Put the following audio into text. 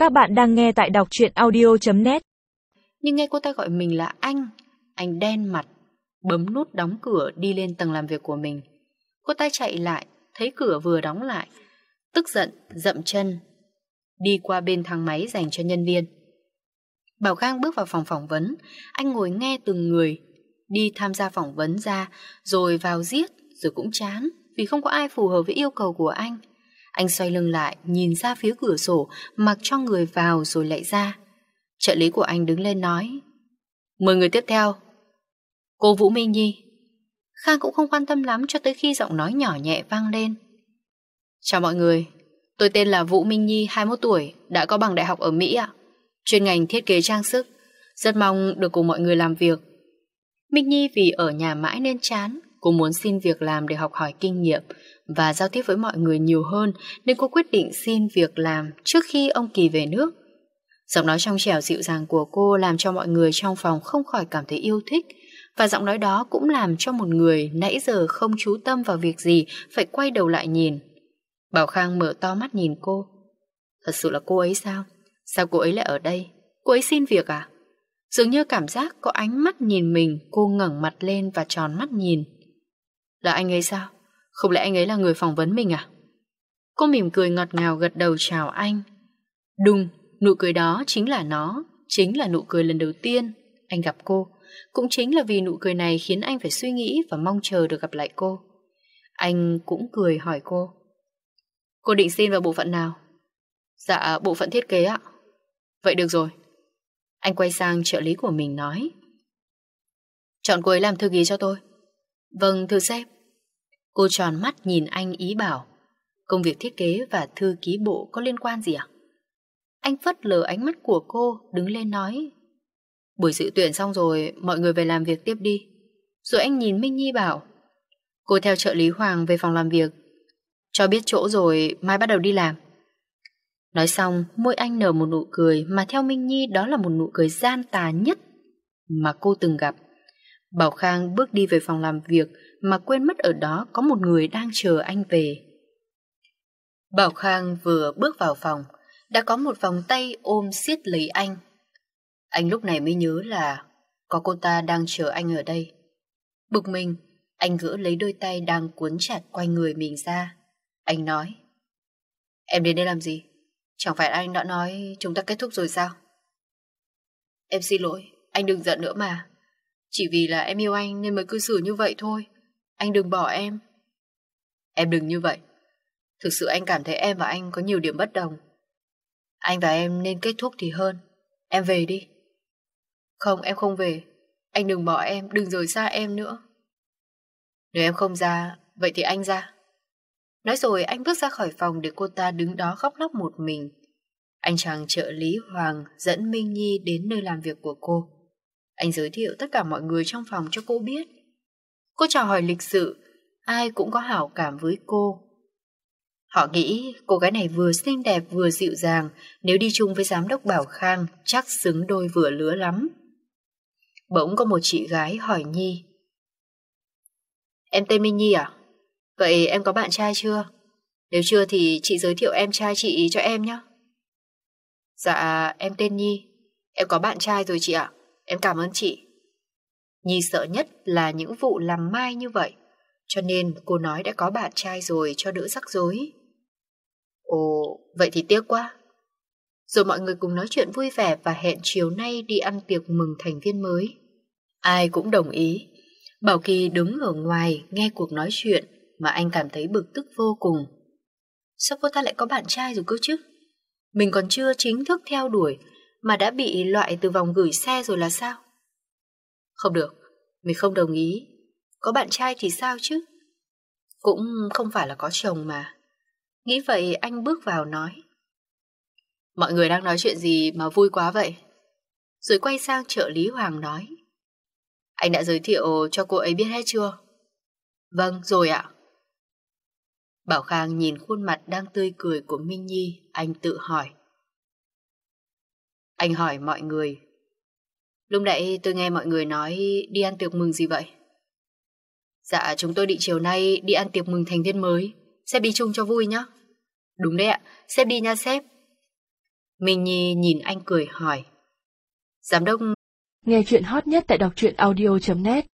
Các bạn đang nghe tại đọc truyện audio.net. Nhưng nghe cô ta gọi mình là anh đen mặt, bấm nút đóng cửa đi lên tầng làm việc của mình. Cô ta chạy lại, thấy cửa vừa đóng lại, tức giận, dậm chân, đi qua bên thang máy dành cho nhân viên. Bảo Khang bước vào phòng phỏng vấn, anh ngồi nghe từng người đi tham gia phỏng vấn ra, rồi vào giết, rồi cũng chán, vì không có ai phù hợp với yêu cầu của anh. Anh xoay lưng lại, nhìn ra phía cửa sổ, mặc cho người vào rồi lại ra. Trợ lý của anh đứng lên nói: "Mời người tiếp theo, cô Vũ Minh Nhi." Khang cũng không quan tâm lắm cho tới khi giọng nói nhỏ nhẹ vang lên: "Chào mọi người, tôi tên là Vũ Minh Nhi, 21 tuổi, đã có bằng đại học ở Mỹ ạ. Chuyên ngành thiết kế trang sức, rất mong được cùng mọi người làm việc." Minh Nhi vì ở nhà mãi nên chán, cô muốn xin việc làm để học hỏi kinh nghiệm và giao tiếp với mọi người nhiều hơn, nên cô quyết định xin việc làm trước khi ông Kỳ về nước. Giọng nói trong trẻo dịu dàng của cô làm cho mọi người trong phòng không khỏi cảm thấy yêu thích, và giọng nói đó cũng làm cho một người nãy giờ không chú tâm vào việc gì phải quay đầu lại nhìn. Bảo Khang mở to mắt nhìn cô. Thật sự là cô ấy sao? Sao cô ấy lại ở đây? Cô ấy xin việc à? Dường như cảm giác có ánh mắt nhìn mình, cô ngẩng mặt lên và tròn mắt nhìn. Là anh ấy sao? Không lẽ anh ấy là người phỏng vấn mình à? Cô mỉm cười ngọt ngào gật đầu chào anh. Đùng, nụ cười đó chính là nó, chính là nụ cười lần đầu tiên anh gặp cô. Cũng chính là vì nụ cười này khiến anh phải suy nghĩ và mong chờ được gặp lại cô. Anh cũng cười hỏi cô: "Cô định xin vào bộ phận nào?" "Dạ, bộ phận thiết kế ạ." "Vậy được rồi." Anh quay sang trợ lý của mình nói: "Chọn cô ấy làm thư ký cho tôi." "Vâng, thưa sếp." Cô tròn mắt nhìn anh ý bảo: "Công việc thiết kế và thư ký bộ có liên quan gì à?" Anh phớt lờ ánh mắt của cô, đứng lên nói: "Buổi dự tuyển xong rồi, mọi người về làm việc tiếp đi." Rồi anh nhìn Minh Nhi bảo: "Cô theo trợ lý Hoàng về phòng làm việc, cho biết chỗ rồi mai bắt đầu đi làm." Nói xong, môi anh nở một nụ cười mà theo Minh Nhi đó là một nụ cười gian tà nhất mà cô từng gặp. Bảo Khang bước đi về phòng làm việc mà quên mất ở đó có một người đang chờ anh về. Bảo Khang vừa bước vào phòng, đã có một vòng tay ôm siết lấy anh. Anh lúc này mới nhớ là có cô ta đang chờ anh ở đây. Bực mình, anh gỡ lấy đôi tay đang cuốn chặt quanh người mình ra. Anh nói: "Em đến đây làm gì? Chẳng phải anh đã nói chúng ta kết thúc rồi sao?" "Em xin lỗi, anh đừng giận nữa mà. Chỉ vì là em yêu anh nên mới cư xử như vậy thôi. Anh đừng bỏ em." "Em đừng như vậy. Thực sự anh cảm thấy em và anh có nhiều điểm bất đồng. Anh và em nên kết thúc thì hơn. Em về đi." "Không, em không về. Anh đừng bỏ em, đừng rời xa em nữa." "Nếu em không ra, vậy thì anh ra." Nói rồi anh bước ra khỏi phòng để cô ta đứng đó khóc lóc một mình. Anh chàng trợ lý Hoàng dẫn Minh Nhi đến nơi làm việc của cô. Anh giới thiệu tất cả mọi người trong phòng cho cô biết. Cô chào hỏi lịch sự, ai cũng có hảo cảm với cô. Họ nghĩ cô gái này vừa xinh đẹp vừa dịu dàng, nếu đi chung với giám đốc Bảo Khang chắc xứng đôi vừa lứa lắm. Bỗng có một chị gái hỏi Nhi: "Em tên Minh Nhi à? Vậy em có bạn trai chưa? Nếu chưa thì chị giới thiệu em trai chị cho em nhé." "Dạ, em tên Nhi. Em có bạn trai rồi chị ạ. Em cảm ơn chị." Nhi sợ nhất là những vụ làm mai như vậy, cho nên cô nói đã có bạn trai rồi cho đỡ rắc rối. "Ồ, vậy thì tiếc quá." Rồi mọi người cùng nói chuyện vui vẻ và hẹn chiều nay đi ăn tiệc mừng thành viên mới. Ai cũng đồng ý. Bảo Kỳ đứng ở ngoài nghe cuộc nói chuyện mà anh cảm thấy bực tức vô cùng. Sao cô ta lại có bạn trai rồi cơ chứ? Mình còn chưa chính thức theo đuổi mà đã bị loại từ vòng gửi xe rồi là sao? Không được, mình không đồng ý. Có bạn trai thì sao chứ? Cũng không phải là có chồng mà. Nghĩ vậy anh bước vào nói: "Mọi người đang nói chuyện gì mà vui quá vậy?" Rồi quay sang trợ lý Hoàng nói: "Anh đã giới thiệu cho cô ấy biết hết chưa?" "Vâng, rồi ạ." Bảo Khang nhìn khuôn mặt đang tươi cười của Minh Nhi, anh tự hỏi. Anh hỏi mọi người: "Lúc nãy tôi nghe mọi người nói đi ăn tiệc mừng gì vậy?" "Dạ, chúng tôi định chiều nay đi ăn tiệc mừng thành viên mới. Sếp đi chung cho vui nhé." "Đúng đấy ạ, sếp đi nha sếp." Minh Nhi nhìn anh cười hỏi. Giám đốc... Nghe chuyện hot nhất tại đọc truyện audio.net